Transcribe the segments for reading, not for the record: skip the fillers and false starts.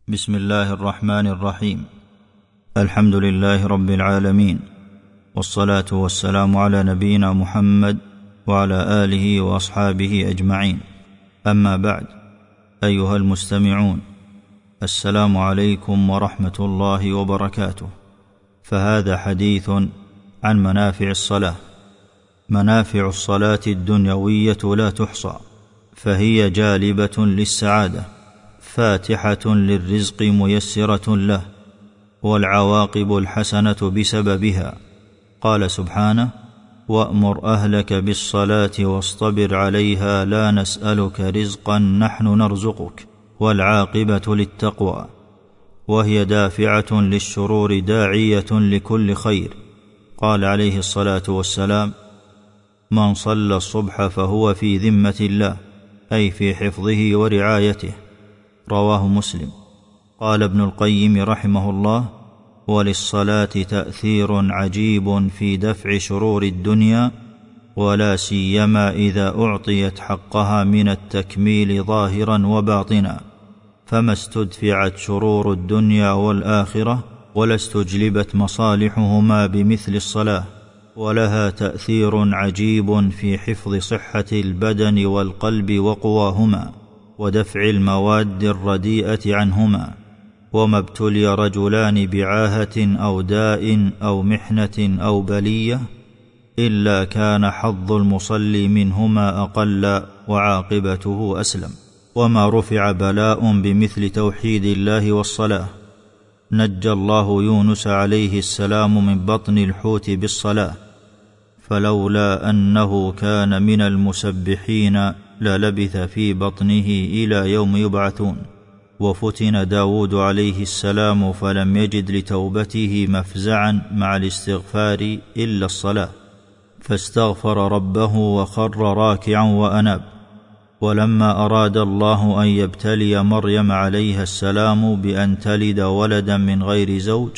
بسم الله الرحمن الرحيم. الحمد لله رب العالمين، والصلاة والسلام على نبينا محمد وعلى آله وأصحابه أجمعين. أما بعد، أيها المستمعون، السلام عليكم ورحمة الله وبركاته. فهذا حديث عن منافع الصلاة. منافع الصلاة الدنيوية لا تحصى، فهي جالبة للسعادة، فاتحة للرزق، ميسرة له، والعواقب الحسنة بسببها. قال سبحانه: وأمر أهلك بالصلاة واصطبر عليها لا نسألك رزقا نحن نرزقك والعاقبة للتقوى. وهي دافعة للشرور، داعية لكل خير. قال عليه الصلاة والسلام: من صلى الصبح فهو في ذمة الله، أي في حفظه ورعايته. رواه مسلم. قال ابن القيم رحمه الله: وللصلاة تأثير عجيب في دفع شرور الدنيا، ولا سيما إذا أعطيت حقها من التكميل ظاهرا وباطنا، فما استدفعت شرور الدنيا والآخرة ولا استجلبت مصالحهما بمثل الصلاة. ولها تأثير عجيب في حفظ صحة البدن والقلب وقواهما، ودفع المواد الرديئة عنهما. وما ابتلي رجلان بعاهة أو داء أو محنة أو بلية إلا كان حظ المصلي منهما أقل وعاقبته أسلم. وما رفع بلاء بمثل توحيد الله والصلاة. نجى الله يونس عليه السلام من بطن الحوت بالصلاة، فلولا أنه كان من المسبحين للبث في بطنه إلى يوم يبعثون. وفتن داود عليه السلام فلم يجد لتوبته مفزعا مع الاستغفار إلا الصلاة، فاستغفر ربه وخر راكعا وأناب. ولما أراد الله أن يبتلي مريم عليها السلام بأن تلد ولدا من غير زوج،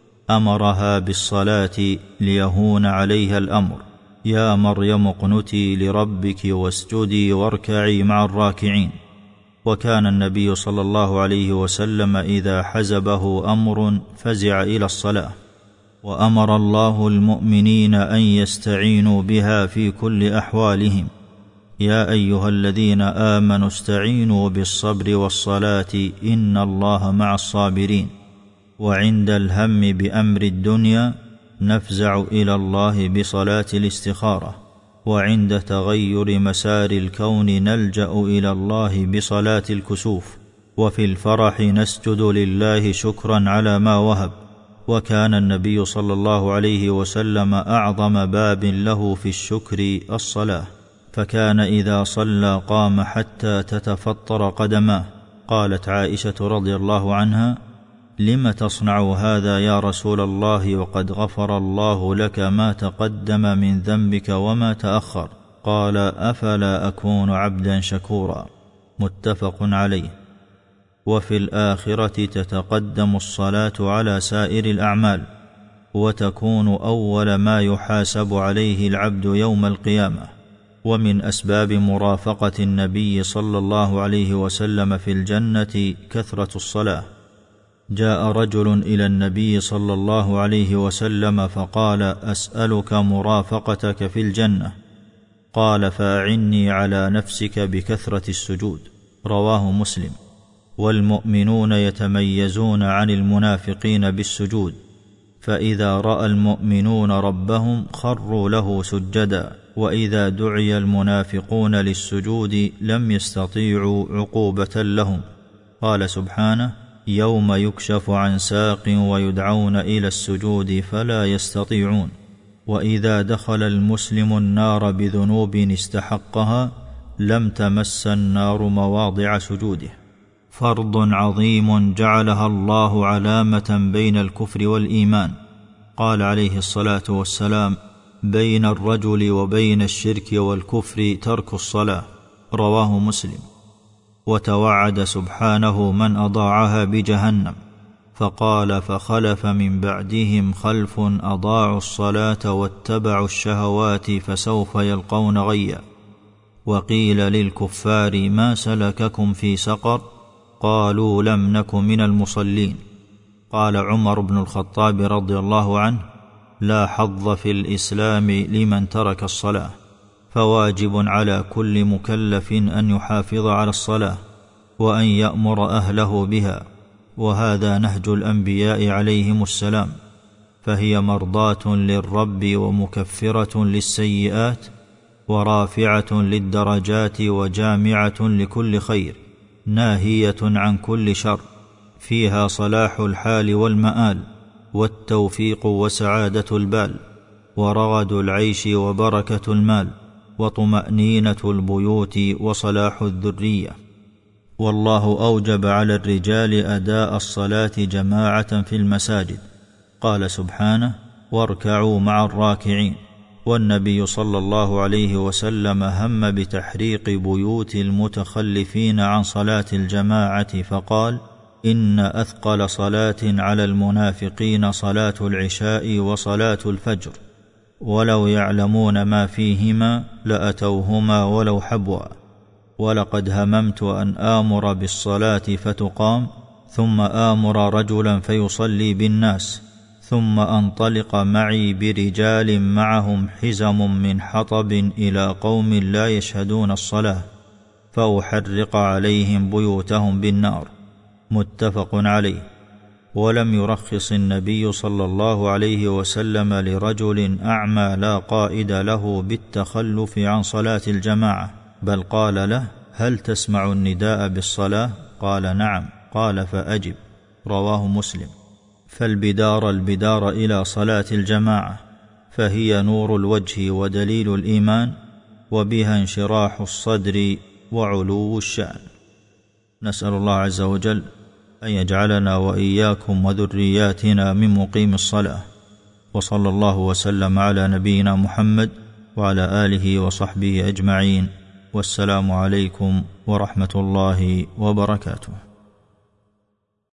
أمرها بالصلاة ليهون عليها الأمر: يا مريم اقنتي لربك واسجدي واركعي مع الراكعين. وكان النبي صلى الله عليه وسلم إذا حزبه أمر فزع إلى الصلاة. وأمر الله المؤمنين أن يستعينوا بها في كل أحوالهم: يا أيها الذين آمنوا استعينوا بالصبر والصلاة إن الله مع الصابرين. وعند الهم بأمر الدنيا نفزع إلى الله بصلاة الاستخارة. وعند تغير مسار الكون نلجأ إلى الله بصلاة الكسوف. وفي الفرح نسجد لله شكرا على ما وهب. وكان النبي صلى الله عليه وسلم أعظم باب له في الشكر الصلاة، فكان إذا صلى قام حتى تتفطر قدماه. قالت عائشة رضي الله عنها: لم تصنع هذا يا رسول الله وقد غفر الله لك ما تقدم من ذنبك وما تأخر؟ قال: أفلا أكون عبدا شكورا. متفق عليه. وفي الآخرة تتقدم الصلاة على سائر الأعمال، وتكون أول ما يحاسب عليه العبد يوم القيامة. ومن أسباب مرافقة النبي صلى الله عليه وسلم في الجنة كثرة الصلاة. جاء رجل إلى النبي صلى الله عليه وسلم فقال: أسألك مرافقتك في الجنة. قال: فأعني على نفسك بكثرة السجود. رواه مسلم. والمؤمنون يتميزون عن المنافقين بالسجود، فإذا رأى المؤمنون ربهم خروا له سجدا، وإذا دعي المنافقون للسجود لم يستطيعوا عقوبة لهم. قال سبحانه: يوم يكشف عن ساق ويدعون إلى السجود فلا يستطيعون. وإذا دخل المسلم النار بذنوب استحقها لم تمس النار مواضع سجوده. فرض عظيم جعلها الله علامة بين الكفر والإيمان. قال عليه الصلاة والسلام: بين الرجل وبين الشرك والكفر ترك الصلاة. رواه مسلم. وتوعد سبحانه من أضاعها بجهنم، فقال: فخلف من بعدهم خلف أضاعوا الصلاة واتبعوا الشهوات فسوف يلقون غيا. وقيل للكفار: ما سلككم في سقر؟ قالوا لم نك من المصلين. قال عمر بن الخطاب رضي الله عنه: لا حظ في الإسلام لمن ترك الصلاة، فواجب على كل مكلف أن يحافظ على الصلاة وأن يأمر أهله بها، وهذا نهج الأنبياء عليهم السلام، فهي مرضاة للرب ومكفرة للسيئات ورافعة للدرجات وجامعة لكل خير، ناهية عن كل شر، فيها صلاح الحال والمآل والتوفيق وسعادة البال ورغد العيش وبركة المال وطمأنينة البيوت وصلاح الذرية. والله أوجب على الرجال أداء الصلاة جماعة في المساجد، قال سبحانه: واركعوا مع الراكعين. والنبي صلى الله عليه وسلم هم بتحريق بيوت المتخلفين عن صلاة الجماعة فقال: إن أثقل صلاة على المنافقين صلاة العشاء وصلاة الفجر، ولو يعلمون ما فيهما لأتوهما ولو حبوا. ولقد هممت أن آمر بالصلاة فتقام، ثم آمر رجلا فيصلي بالناس، ثم أنطلق معي برجال معهم حزم من حطب إلى قوم لا يشهدون الصلاة، فأحرق عليهم بيوتهم بالنار. متفق عليه. ولم يرخص النبي صلى الله عليه وسلم لرجل أعمى لا قائد له بالتخلف عن صلاة الجماعة، بل قال له: هل تسمع النداء بالصلاة؟ قال: نعم. قال: فأجب. رواه مسلم. البدار إلى صلاة الجماعة، فهي نور الوجه ودليل الإيمان، وبها انشراح الصدر وعلو الشأن. نسأل الله عز وجل أن يجعلنا وإياكم وذرياتنا من مقيم الصلاة. وصلى الله وسلم على نبينا محمد وعلى آله وصحبه أجمعين، والسلام عليكم ورحمة الله وبركاته.